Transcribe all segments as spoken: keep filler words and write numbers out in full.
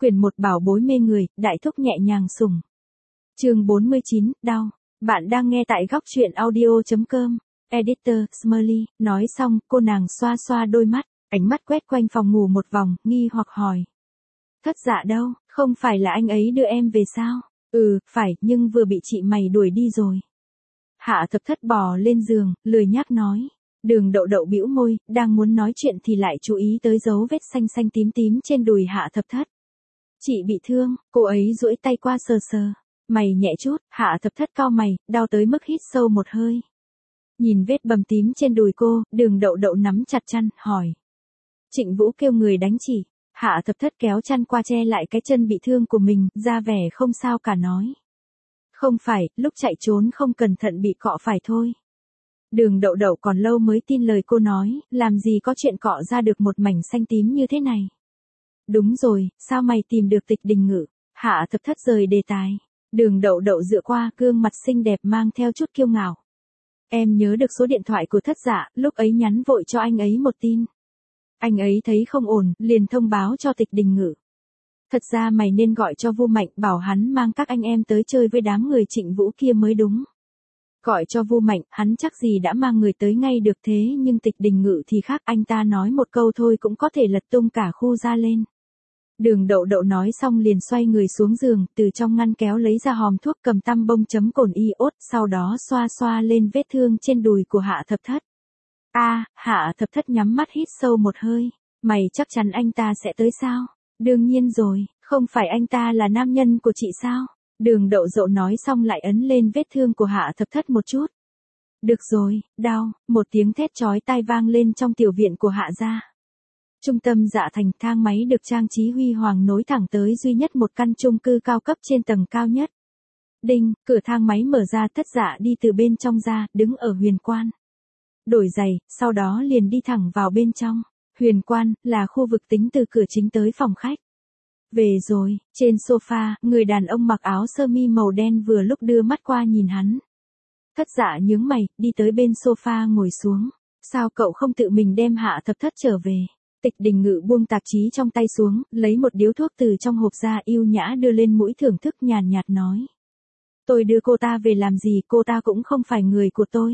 Quyển một bảo bối mê người, đại thúc nhẹ nhàng sủng. Chương bốn mươi chín, đau. Bạn đang nghe tại góc truyện audio chấm com. Editor, Smiley, nói xong, cô nàng xoa xoa đôi mắt, ánh mắt quét quanh phòng ngủ một vòng, nghi hoặc hỏi. Thất Dạ đâu, không phải là anh ấy đưa em về sao? Ừ, phải, nhưng vừa bị chị mày đuổi đi rồi. Hạ Thập Thất bò lên giường, lười nhác nói. Đường Đậu Đậu bĩu môi, đang muốn nói chuyện thì lại chú ý tới dấu vết xanh xanh tím tím trên đùi Hạ Thập Thất. Chị bị thương, cô ấy duỗi tay qua sờ sờ. Mày nhẹ chút, Hạ Thập Thất cau mày, đau tới mức hít sâu một hơi. Nhìn vết bầm tím trên đùi cô, Đường Đậu Đậu nắm chặt chăn, hỏi. Trịnh Vũ kêu người đánh chị. Hạ Thập Thất kéo chăn qua che lại cái chân bị thương của mình, ra vẻ không sao cả nói. Không phải, lúc chạy trốn không cẩn thận bị cọ phải thôi. Đường Đậu Đậu còn lâu mới tin lời cô nói, làm gì có chuyện cọ ra được một mảnh xanh tím như thế này. Đúng rồi, sao mày tìm được Tịch Đình Ngự? Hạ Thập Thất rời đề tài. Đường Đậu Đậu dựa qua, gương mặt xinh đẹp mang theo chút kiêu ngạo. Em nhớ được số điện thoại của Thất Dạ, lúc ấy nhắn vội cho anh ấy một tin. Anh ấy thấy không ổn, liền thông báo cho Tịch Đình Ngự. Thật ra mày nên gọi cho Vu Mạnh, bảo hắn mang các anh em tới chơi với đám người Trịnh Vũ kia mới đúng. Gọi cho Vu Mạnh, hắn chắc gì đã mang người tới ngay được, thế nhưng Tịch Đình Ngự thì khác, anh ta nói một câu thôi cũng có thể lật tung cả khu ra lên. Đường Đậu Đậu nói xong liền xoay người xuống giường, từ trong ngăn kéo lấy ra hòm thuốc, cầm tăm bông chấm cồn iốt, sau đó xoa xoa lên vết thương trên đùi của Hạ Thập Thất. A, à, Hạ Thập Thất nhắm mắt hít sâu một hơi. Mày chắc chắn anh ta sẽ tới sao? Đương nhiên rồi, không phải anh ta là nam nhân của chị sao? Đường Đậu Dậu nói xong lại ấn lên vết thương của Hạ Thập Thất một chút. Được rồi, đau, một tiếng thét chói tai vang lên trong tiểu viện của Hạ gia. Trung tâm Dạ Thành, thang máy được trang trí huy hoàng nối thẳng tới duy nhất một căn chung cư cao cấp trên tầng cao nhất. Đinh, cửa thang máy mở ra, Thất Dạ đi từ bên trong ra, đứng ở huyền quan. Đổi giày, sau đó liền đi thẳng vào bên trong. Huyền quan, là khu vực tính từ cửa chính tới phòng khách. Về rồi, trên sofa, người đàn ông mặc áo sơ mi màu đen vừa lúc đưa mắt qua nhìn hắn. Thất Dạ nhướng mày, đi tới bên sofa ngồi xuống. Sao cậu không tự mình đem Hạ Thập Thất trở về? Tịch Đình Ngự buông tạp chí trong tay xuống, lấy một điếu thuốc từ trong hộp ra, yêu nhã đưa lên mũi thưởng thức, nhàn nhạt nói. Tôi đưa cô ta về làm gì, cô ta cũng không phải người của tôi.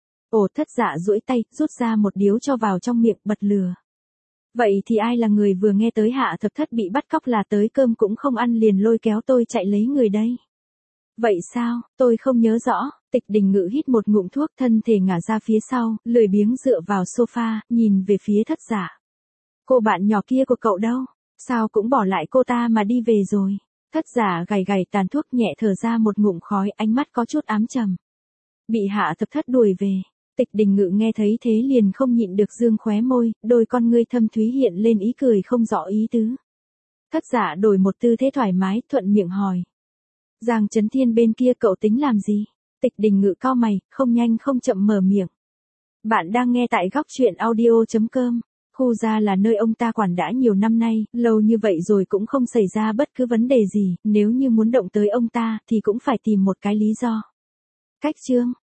Ồ, Thất Dạ duỗi tay, rút ra một điếu cho vào trong miệng, bật lửa. Vậy thì ai là người vừa nghe tới Hạ Thập Thất bị bắt cóc là tới cơm cũng không ăn liền lôi kéo tôi chạy lấy người đây? Vậy sao, tôi không nhớ rõ. Tịch Đình Ngự hít một ngụm thuốc, thân thể ngả ra phía sau, lười biếng dựa vào sofa, nhìn về phía Thất Dạ. Cô bạn nhỏ kia của cậu đâu? Sao cũng bỏ lại cô ta mà đi về rồi? Thất Dạ gầy gầy tàn thuốc, nhẹ thở ra một ngụm khói, ánh mắt có chút ám trầm. Bị Hạ Thập Thất đuổi về. Tịch Đình Ngự nghe thấy thế liền không nhịn được dương khóe môi, đôi con ngươi thâm thúy hiện lên ý cười không rõ ý tứ. Thất Dạ đổi một tư thế thoải mái, thuận miệng hỏi. Giang Chấn Thiên bên kia cậu tính làm gì? Tịch Đình Ngự cau mày, không nhanh không chậm mở miệng. Bạn đang nghe tại góc truyện audio chấm com. Khu gia là nơi ông ta quản đã nhiều năm nay, lâu như vậy rồi cũng không xảy ra bất cứ vấn đề gì, nếu như muốn động tới ông ta thì cũng phải tìm một cái lý do. Cách chương.